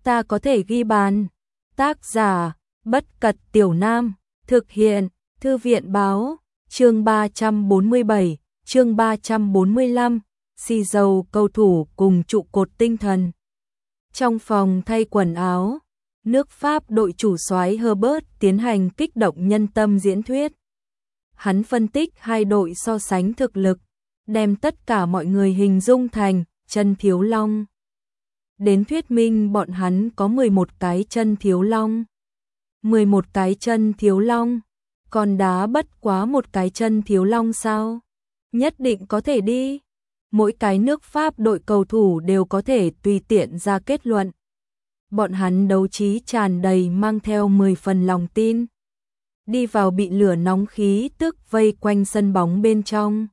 ta có thể ghi bàn. Tác giả, Bất Cật Tiểu Nam, thực hiện, Thư viện Báo, chương 347, chương 345, xì dầu cầu thủ cùng trụ cột tinh thần. Trong phòng thay quần áo, nước Pháp đội chủ soái Herbert tiến hành kích động nhân tâm diễn thuyết. Hắn phân tích hai đội so sánh thực lực, đem tất cả mọi người hình dung thành chân thiếu long. Đến thuyết minh bọn hắn có 11 cái chân thiếu long. 11 cái chân thiếu long, còn đá bất quá một cái chân thiếu long sao? Nhất định có thể đi. Mỗi cái nước Pháp đội cầu thủ đều có thể tùy tiện ra kết luận. Bọn hắn đấu trí tràn đầy mang theo 10 phần lòng tin. Đi vào bị lửa nóng khí tức vây quanh sân bóng bên trong.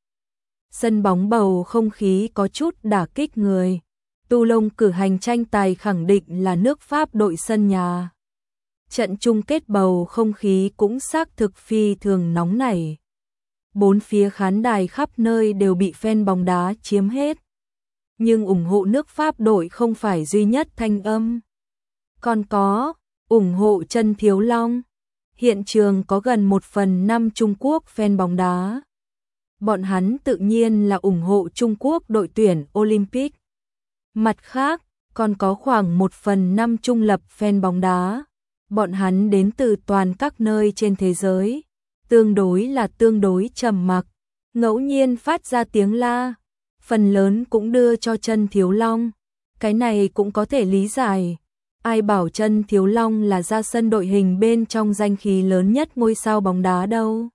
Sân bóng bầu không khí có chút đả kích người. Toulon cử hành tranh tài khẳng định là nước Pháp đội sân nhà. Trận chung kết bầu không khí cũng xác thực phi thường nóng nảy. Bốn phía khán đài khắp nơi đều bị fan bóng đá chiếm hết. Nhưng ủng hộ nước Pháp đội không phải duy nhất thanh âm. Còn có, ủng hộ chân thiếu long. Hiện trường có gần 1/5 Trung Quốc fan bóng đá. Bọn hắn tự nhiên là ủng hộ Trung Quốc đội tuyển Olympic. Mặt khác, còn có khoảng 1/5 trung lập fan bóng đá. Bọn hắn đến từ toàn các nơi trên thế giới. Tương đối trầm mặc, ngẫu nhiên phát ra tiếng la, phần lớn cũng đưa cho chân thiếu long. Cái này cũng có thể lý giải. Ai bảo chân thiếu long là ra sân đội hình bên trong danh khí lớn nhất ngôi sao bóng đá đâu.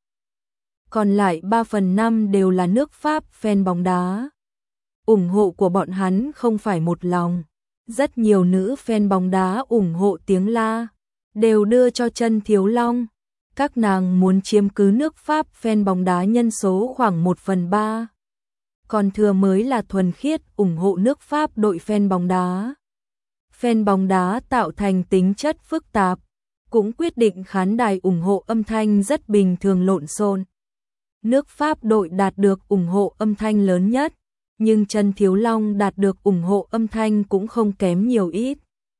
Còn lại 3/5 đều là nước Pháp fan bóng đá. Ủng hộ của bọn hắn không phải một lòng. Rất nhiều nữ fan bóng đá ủng hộ tiếng la, đều đưa cho chân thiếu long. Các nàng muốn chiếm cứ nước Pháp fan bóng đá nhân số khoảng 1/3. Còn thừa mới là thuần khiết ủng hộ nước Pháp đội fan bóng đá. Fan bóng đá tạo thành tính chất phức tạp, cũng quyết định khán đài ủng hộ âm thanh rất bình thường lộn xộn. Nước Pháp đội đạt được ủng hộ âm thanh lớn nhất, nhưng chân thiếu long đạt được ủng hộ âm thanh cũng không kém nhiều ít.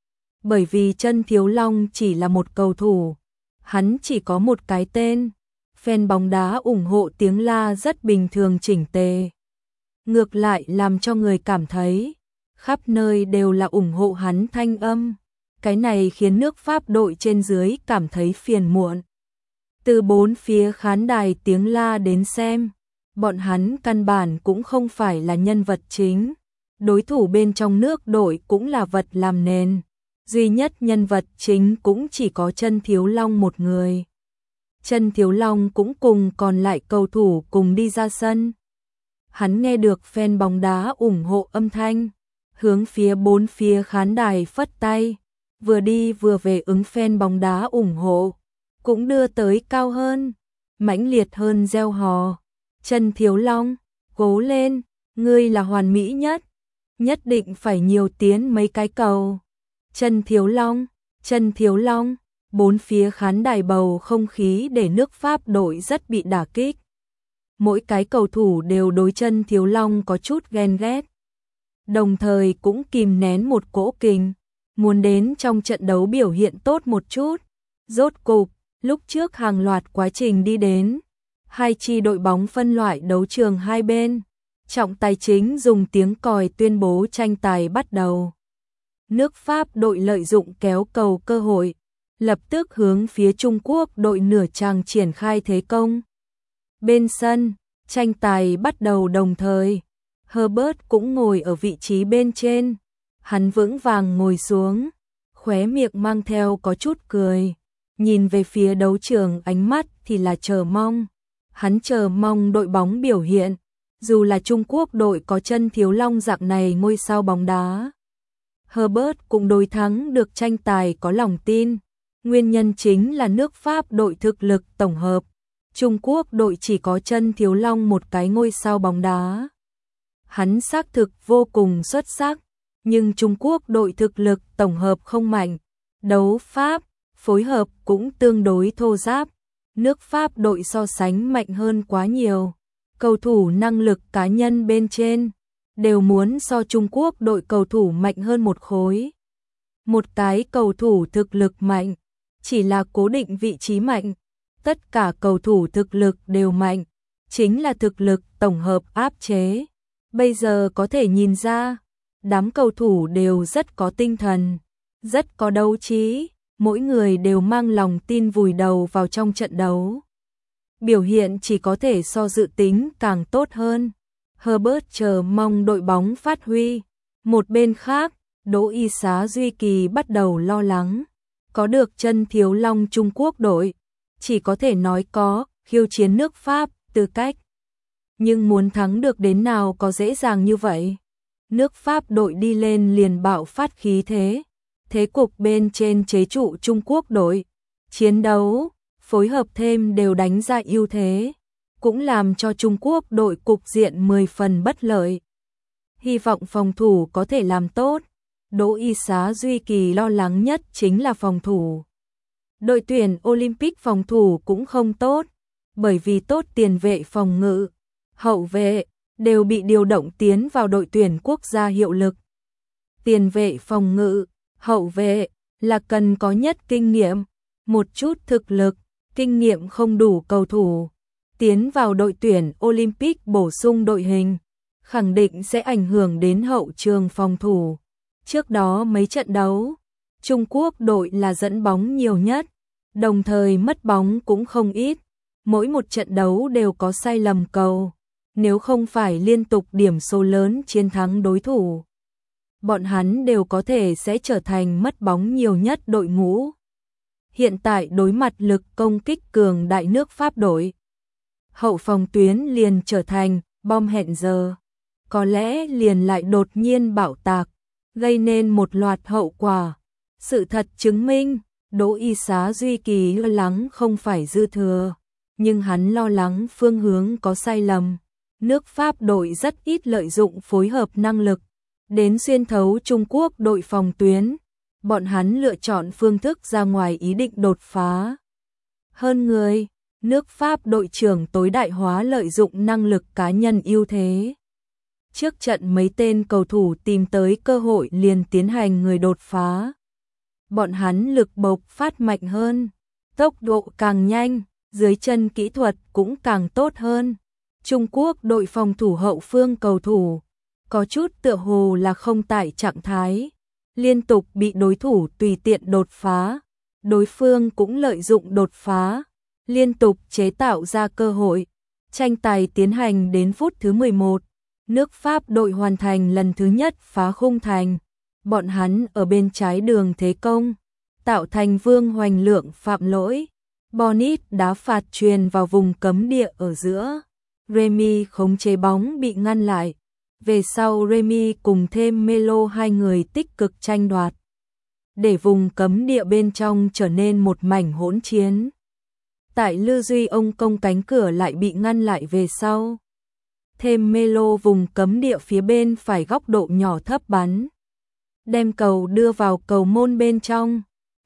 Bởi vì chân thiếu long chỉ là một cầu thủ. Hắn chỉ có một cái tên, fan bóng đá ủng hộ tiếng la rất bình thường chỉnh tề. Ngược lại làm cho người cảm thấy, khắp nơi đều là ủng hộ hắn thanh âm. Cái này khiến nước Pháp đội trên dưới cảm thấy phiền muộn. Từ bốn phía khán đài tiếng la đến xem, bọn hắn căn bản cũng không phải là nhân vật chính. Đối thủ bên trong nước đội cũng là vật làm nền. Duy nhất nhân vật chính cũng chỉ có chân thiếu long một người. Chân thiếu long cũng cùng còn lại cầu thủ cùng đi ra sân. Hắn nghe được fan bóng đá ủng hộ âm thanh, hướng phía bốn phía khán đài phất tay, vừa đi vừa về ứng fan bóng đá ủng hộ, cũng đưa tới cao hơn, mãnh liệt hơn reo hò. Chân thiếu long, cố lên, ngươi là hoàn mỹ nhất, nhất định phải nhiều tiến mấy cái cầu. Chân thiếu long, bốn phía khán đài bầu không khí để nước Pháp đội rất bị đả kích. Mỗi cái cầu thủ đều đối chân thiếu long có chút ghen ghét. Đồng thời cũng kìm nén một cỗ kình, muốn đến trong trận đấu biểu hiện tốt một chút. Rốt cục, lúc trước hàng loạt quá trình đi đến, hai chi đội bóng phân loại đấu trường hai bên. Trọng tài chính dùng tiếng còi tuyên bố tranh tài bắt đầu. Nước Pháp đội lợi dụng kéo cầu cơ hội, lập tức hướng phía Trung Quốc đội nửa chàng triển khai thế công. Bên sân, tranh tài bắt đầu đồng thời. Herbert cũng ngồi ở vị trí bên trên. Hắn vững vàng ngồi xuống, khóe miệng mang theo có chút cười. Nhìn về phía đấu trường ánh mắt thì là chờ mong. Hắn chờ mong đội bóng biểu hiện. Dù là Trung Quốc đội có chân thiếu long dạng này ngôi sao bóng đá, Herbert cũng đối thắng được tranh tài có lòng tin. Nguyên nhân chính là nước Pháp đội thực lực tổng hợp. Trung Quốc đội chỉ có chân thiếu long một cái ngôi sao bóng đá. Hắn xác thực vô cùng xuất sắc, nhưng Trung Quốc đội thực lực tổng hợp không mạnh. Đấu pháp, phối hợp cũng tương đối thô ráp. Nước Pháp đội so sánh mạnh hơn quá nhiều. Cầu thủ năng lực cá nhân bên trên đều muốn so Trung Quốc đội cầu thủ mạnh hơn một khối. Một cái cầu thủ thực lực mạnh, chỉ là cố định vị trí mạnh. Tất cả cầu thủ thực lực đều mạnh, chính là thực lực tổng hợp áp chế. Bây giờ có thể nhìn ra, đám cầu thủ đều rất có tinh thần, rất có đấu trí, mỗi người đều mang lòng tin vùi đầu vào trong trận đấu. Biểu hiện chỉ có thể so dự tính càng tốt hơn. Herbert chờ mong đội bóng phát huy. Một bên khác, Đỗ Y Xá Duy Kỳ bắt đầu lo lắng. Có được chân thiếu long Trung Quốc đội, chỉ có thể nói có khiêu chiến nước Pháp tư cách. Nhưng muốn thắng được đến nào có dễ dàng như vậy. Nước Pháp đội đi lên liền bạo phát khí thế. Thế cục bên trên chế trụ Trung Quốc đội. Chiến đấu, phối hợp thêm đều đánh ra ưu thế. Cũng làm cho Trung Quốc đội cục diện 10 phần bất lợi. Hy vọng phòng thủ có thể làm tốt. Đỗ Y Xá Duy Kỳ lo lắng nhất chính là phòng thủ. Đội tuyển Olympic phòng thủ cũng không tốt, bởi vì tốt tiền vệ phòng ngự, hậu vệ đều bị điều động tiến vào đội tuyển quốc gia hiệu lực. Tiền vệ phòng ngự, hậu vệ là cần có nhất kinh nghiệm, một chút thực lực, kinh nghiệm không đủ cầu thủ. Tiến vào đội tuyển Olympic bổ sung đội hình, khẳng định sẽ ảnh hưởng đến hậu trường phòng thủ. Trước đó mấy trận đấu, Trung Quốc đội là dẫn bóng nhiều nhất, đồng thời mất bóng cũng không ít. Mỗi một trận đấu đều có sai lầm cầu, nếu không phải liên tục điểm số lớn chiến thắng đối thủ, bọn hắn đều có thể sẽ trở thành mất bóng nhiều nhất đội ngũ. Hiện tại đối mặt lực công kích cường đại nước Pháp đội, hậu phòng tuyến liền trở thành bom hẹn giờ, có lẽ liền lại đột nhiên bạo tạc, gây nên một loạt hậu quả. Sự thật chứng minh, Đỗ Y Xá Duy Kỳ lo lắng không phải dư thừa, nhưng hắn lo lắng phương hướng có sai lầm. Nước Pháp đội rất ít lợi dụng phối hợp năng lực, đến xuyên thấu Trung Quốc đội phòng tuyến, bọn hắn lựa chọn phương thức ra ngoài ý định đột phá. Hơn người, nước Pháp đội trưởng tối đại hóa lợi dụng năng lực cá nhân ưu thế. Trước trận mấy tên cầu thủ tìm tới cơ hội liền tiến hành người đột phá. Bọn hắn lực bộc phát mạnh hơn, tốc độ càng nhanh, dưới chân kỹ thuật cũng càng tốt hơn. Trung Quốc đội phòng thủ hậu phương cầu thủ, có chút tựa hồ là không tại trạng thái, liên tục bị đối thủ tùy tiện đột phá. Đối phương cũng lợi dụng đột phá, liên tục chế tạo ra cơ hội. Tranh tài tiến hành đến phút thứ 11. Nước Pháp đội hoàn thành lần thứ nhất phá khung thành. Bọn hắn ở bên trái đường thế công, tạo thành Vương Hoành Lượng phạm lỗi. Bonit đá phạt truyền vào vùng cấm địa ở giữa. Remy khống chế bóng bị ngăn lại. Về sau Remy cùng thêm Melo hai người tích cực tranh đoạt, để vùng cấm địa bên trong trở nên một mảnh hỗn chiến. Tại Lư Duy ông công cánh cửa lại bị ngăn lại về sau. Thêm Melo vùng cấm địa phía bên phải góc độ nhỏ thấp bắn, đem cầu đưa vào cầu môn bên trong.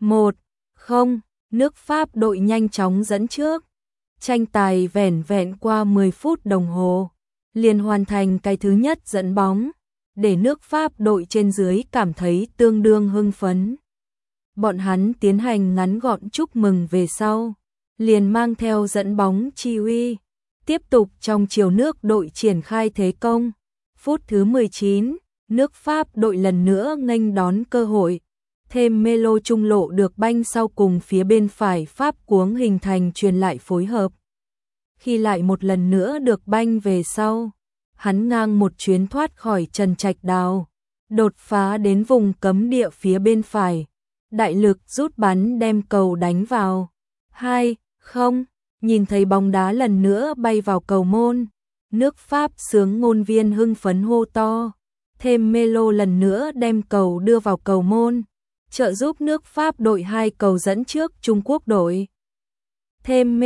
1-0, nước Pháp đội nhanh chóng dẫn trước. Tranh tài vẻn vẹn qua 10 phút đồng hồ, liền hoàn thành cái thứ nhất dẫn bóng, để nước Pháp đội trên dưới cảm thấy tương đương hưng phấn. Bọn hắn tiến hành ngắn gọn chúc mừng về sau, liền mang theo dẫn bóng chi uy, tiếp tục trong chiều nước đội triển khai thế công. Phút thứ 19, nước Pháp đội lần nữa nghênh đón cơ hội, thêm Melo trung lộ được banh sau cùng phía bên phải Pháp cuống hình thành truyền lại phối hợp. Khi lại một lần nữa được banh về sau, hắn ngang một chuyến thoát khỏi Trần Trạch Đào, đột phá đến vùng cấm địa phía bên phải, đại lực rút bắn đem cầu đánh vào. 2-0, nhìn thấy bóng đá lần nữa bay vào cầu môn, nước Pháp sướng ngôn viên hưng phấn hô to, thêm Melo lần nữa đem cầu đưa vào cầu môn, trợ giúp nước Pháp đội 2 cầu dẫn trước Trung Quốc đội. Thêm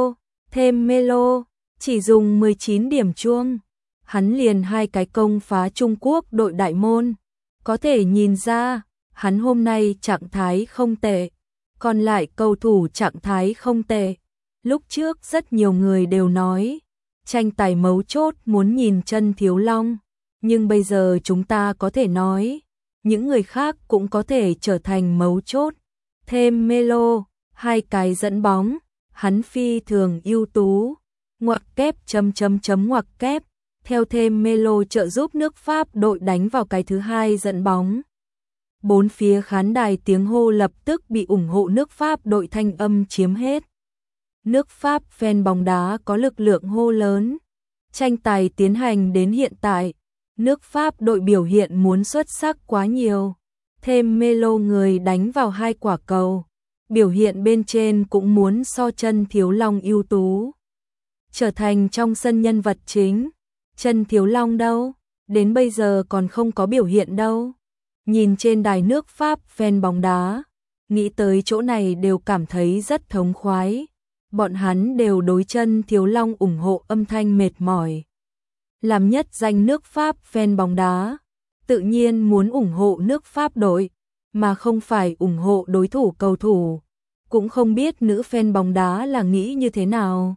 Melo, chỉ dùng 19 điểm chuông, hắn liền 2 cái công phá Trung Quốc đội đại môn. Có thể nhìn ra, hắn hôm nay trạng thái không tệ, còn lại cầu thủ trạng thái không tệ. Lúc trước rất nhiều người đều nói, tranh tài mấu chốt muốn nhìn chân thiếu long, nhưng bây giờ chúng ta có thể nói, những người khác cũng có thể trở thành mấu chốt. Thêm Melo, hai cái dẫn bóng, hắn phi thường ưu tú. Ngoặc kép ngoặc kép, theo thêm Melo trợ giúp nước Pháp đội đánh vào cái thứ hai dẫn bóng. Bốn phía khán đài tiếng hô lập tức bị ủng hộ nước Pháp đội thanh âm chiếm hết. Nước Pháp fan bóng đá có lực lượng hô lớn. Tranh tài tiến hành đến hiện tại, nước Pháp đội biểu hiện muốn xuất sắc quá nhiều. Thêm Melo người đánh vào hai quả cầu. Biểu hiện bên trên cũng muốn so Chân Thiếu Long ưu tú. Trở thành trong sân nhân vật chính. Chân Thiếu Long đâu? Đến bây giờ còn không có biểu hiện đâu. Nhìn trên đài nước Pháp fan bóng đá, nghĩ tới chỗ này đều cảm thấy rất thống khoái. Bọn hắn đều đối Chân Thiếu Long ủng hộ âm thanh mệt mỏi. Làm nhất danh nước Pháp fan bóng đá, tự nhiên muốn ủng hộ nước Pháp đội, mà không phải ủng hộ đối thủ cầu thủ. Cũng không biết nữ fan bóng đá là nghĩ như thế nào.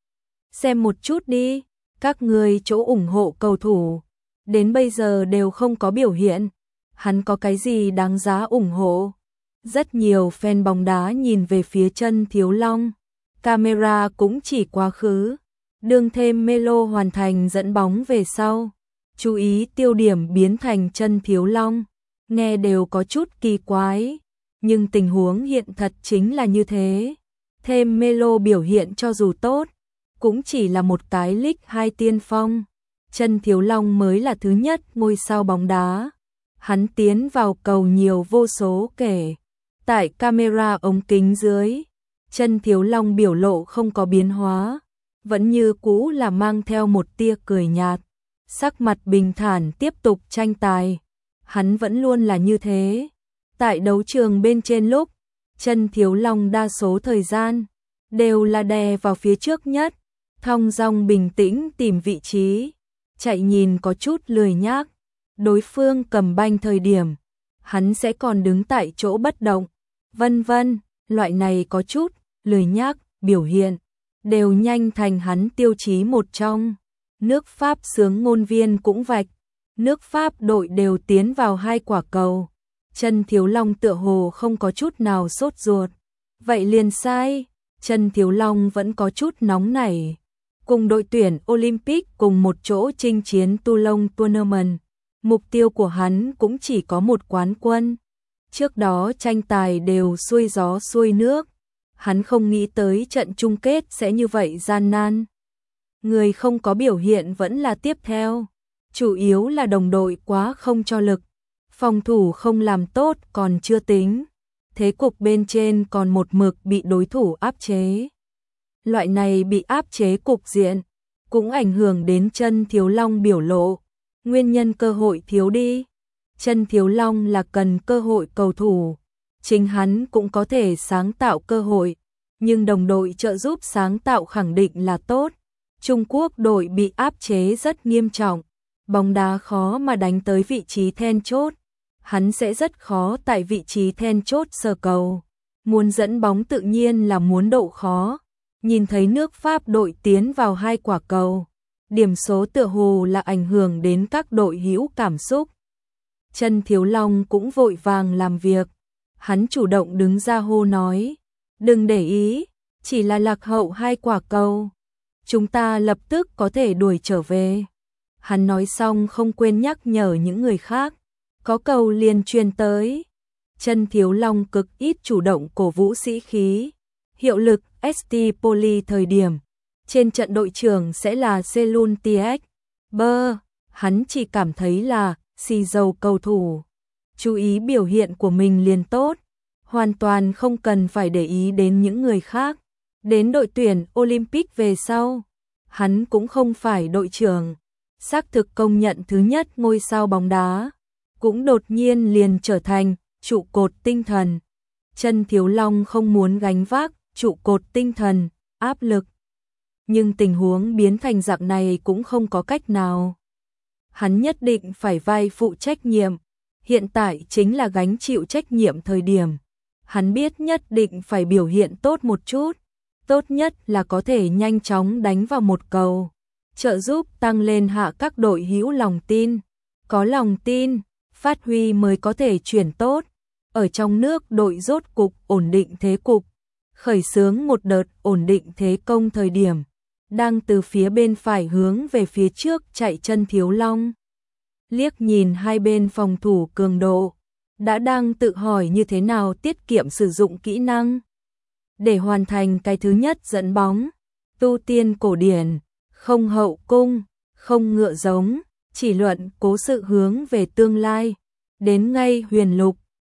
Xem một chút đi, các người chỗ ủng hộ cầu thủ, đến bây giờ đều không có biểu hiện. Hắn có cái gì đáng giá ủng hộ? Rất nhiều fan bóng đá nhìn về phía Chân Thiếu Long. Camera cũng chỉ quá khứ. Đương thêm Melo hoàn thành dẫn bóng về sau. Chú ý tiêu điểm biến thành Chân Thiếu Long. Nghe đều có chút kỳ quái. Nhưng tình huống hiện thật chính là như thế. Thêm Melo biểu hiện cho dù tốt, cũng chỉ là một cái League 2 tiên phong. Chân Thiếu Long mới là thứ nhất ngôi sao bóng đá. Hắn tiến vào cầu nhiều vô số kể. Tại camera ống kính dưới, Chân Thiếu Long biểu lộ không có biến hóa, vẫn như cũ là mang theo một tia cười nhạt, sắc mặt bình thản tiếp tục tranh tài. Hắn vẫn luôn là như thế. Tại đấu trường bên trên lúc, Chân Thiếu Long đa số thời gian đều là đè vào phía trước nhất, thong dong bình tĩnh tìm vị trí, chạy nhìn có chút lười nhác. Đối phương cầm banh thời điểm, hắn sẽ còn đứng tại chỗ bất động, vân vân, loại này có chút lười nhác biểu hiện đều nhanh thành hắn tiêu chí một trong. Nước Pháp xướng ngôn viên cũng vạch, nước Pháp đội đều tiến vào hai quả cầu. Chân Thiếu Long tựa hồ không có chút nào sốt ruột. Vậy liền sai, Chân Thiếu Long vẫn có chút nóng nảy. Cùng đội tuyển Olympic cùng một chỗ chinh chiến Toulon Tournament, mục tiêu của hắn cũng chỉ có một quán quân. Trước đó tranh tài đều xuôi gió xuôi nước, hắn không nghĩ tới trận chung kết sẽ như vậy gian nan. Người không có biểu hiện vẫn là tiếp theo, chủ yếu là đồng đội quá không cho lực, phòng thủ không làm tốt còn chưa tính, thế cục bên trên còn một mực bị đối thủ áp chế. Loại này bị áp chế cục diện cũng ảnh hưởng đến Chân Thiếu Long biểu lộ. Nguyên nhân cơ hội thiếu đi. Chân Thiếu Long là cần cơ hội cầu thủ, chính hắn cũng có thể sáng tạo cơ hội, nhưng đồng đội trợ giúp sáng tạo khẳng định là tốt. Trung Quốc đội bị áp chế rất nghiêm trọng, bóng đá khó mà đánh tới vị trí then chốt, hắn sẽ rất khó tại vị trí then chốt sờ cầu. Muốn dẫn bóng tự nhiên là muốn độ khó. Nhìn thấy nước Pháp đội tiến vào hai quả cầu, điểm số tựa hồ là ảnh hưởng đến các đội hữu cảm xúc. Chân Thiếu Long cũng vội vàng làm việc, hắn chủ động đứng ra hô nói, đừng để ý, chỉ là lạc hậu hai quả cầu, chúng ta lập tức có thể đuổi trở về. Hắn nói xong không quên nhắc nhở những người khác, có cầu liền truyền tới. Chân Thiếu Long cực ít chủ động cổ vũ sĩ khí. Hiệu lực ST Poli thời điểm, trên trận đội trưởng sẽ là Selun TX. Hắn chỉ cảm thấy là xì dầu cầu thủ. Chú ý biểu hiện của mình liền tốt, hoàn toàn không cần phải để ý đến những người khác. Đến đội tuyển Olympic về sau, hắn cũng không phải đội trưởng, xác thực công nhận thứ nhất ngôi sao bóng đá, cũng đột nhiên liền trở thành trụ cột tinh thần. Chân Thiếu Long không muốn gánh vác trụ cột tinh thần, áp lực. Nhưng tình huống biến thành dạng này cũng không có cách nào. Hắn nhất định phải vai phụ trách nhiệm. Hiện tại chính là gánh chịu trách nhiệm thời điểm. Hắn biết nhất định phải biểu hiện tốt một chút. Tốt nhất là có thể nhanh chóng đánh vào một cầu, trợ giúp tăng lên hạ các đội hữu lòng tin. Có lòng tin, phát huy mới có thể chuyển tốt. Ở trong nước đội rốt cục ổn định thế cục, khởi xướng một đợt ổn định thế công thời điểm, đang từ phía bên phải hướng về phía trước chạy chân Thiếu Long. Liếc nhìn hai bên phòng thủ cường độ, đã đang tự hỏi như thế nào tiết kiệm sử dụng kỹ năng. Để hoàn thành cái thứ nhất dẫn bóng, tu tiên cổ điển, không hậu cung, không ngựa giống, chỉ luận cố sự hướng về tương lai. Đến ngay huyền lục,